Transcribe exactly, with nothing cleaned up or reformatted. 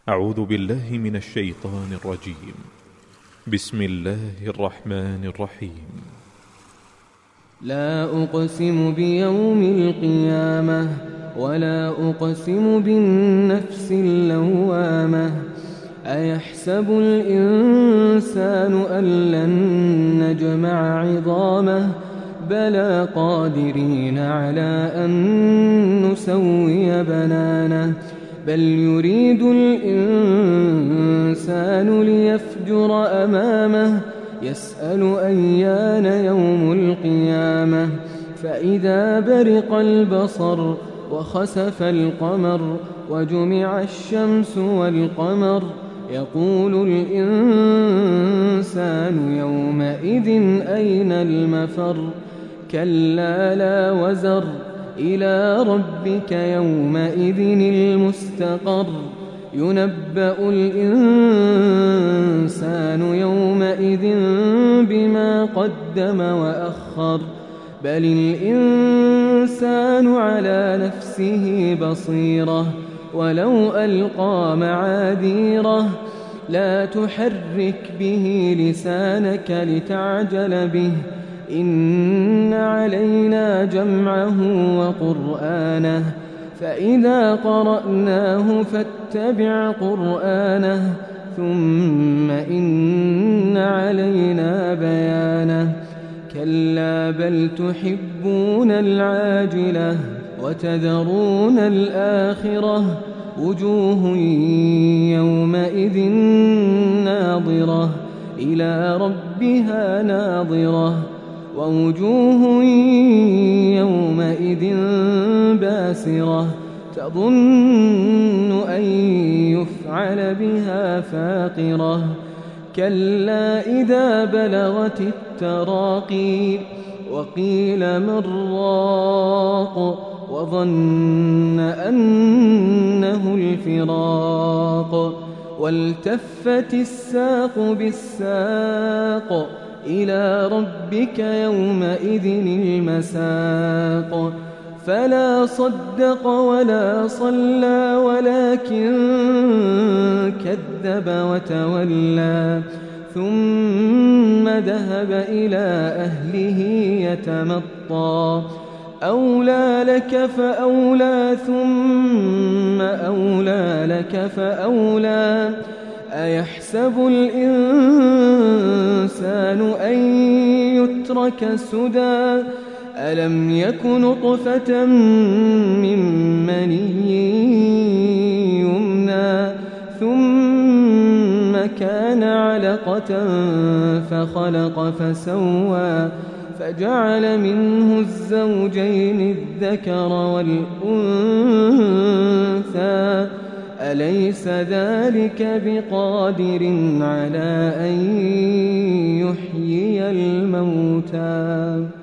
أعوذ بالله من الشيطان الرجيم. بسم الله الرحمن الرحيم. لا أقسم بيوم القيامة ولا أقسم بالنفس اللوامة. أيحسب الإنسان أن لن نجمع عظامه بلى قادرين على أن نسوي بنانه بل يريد الإنسان ليفجر أمامه يسأل أيان يوم القيامة. فإذا برق البصر وخسف القمر وجمع الشمس والقمر يقول الإنسان يومئذ أين المفر. كلا لا وزر إلى ربك يومئذ المستقر. ينبأ الإنسان يومئذ بما قدم وأخر بل الإنسان على نفسه بصيرة ولو ألقى معاذيره. لا تحرك به لسانك لتعجل به إن علينا جمعه وقرآنه فإذا قرأناه فاتبع قرآنه ثم إن علينا بيانه. كلا بل تحبون العاجلة وتذرون الآخرة وجوه يومئذ ناظرة إلى ربها ناظرة ووجوه يومئذ باسرة تظن أن يفعل بها فاقرة. كلا إذا بلغت التراقي وقيل من راق وظن أنه الفراق والتفت الساق بالساق إلى ربك يومئذ المساق. فلا صدق ولا صلى ولكن كذب وتولى ثم ذهب إلى أهله يتمطى. أولى لك فأولى ثم أولى لك فأولى. أيحسب الإنسان أن يترك سدى ألم يك نطفة من مني يمنى ثم كان علقة فخلق فسوى فجعل منه الزوجين الذكر والأنثى. أليس ذلك بقادر على أن يحيي الموتى؟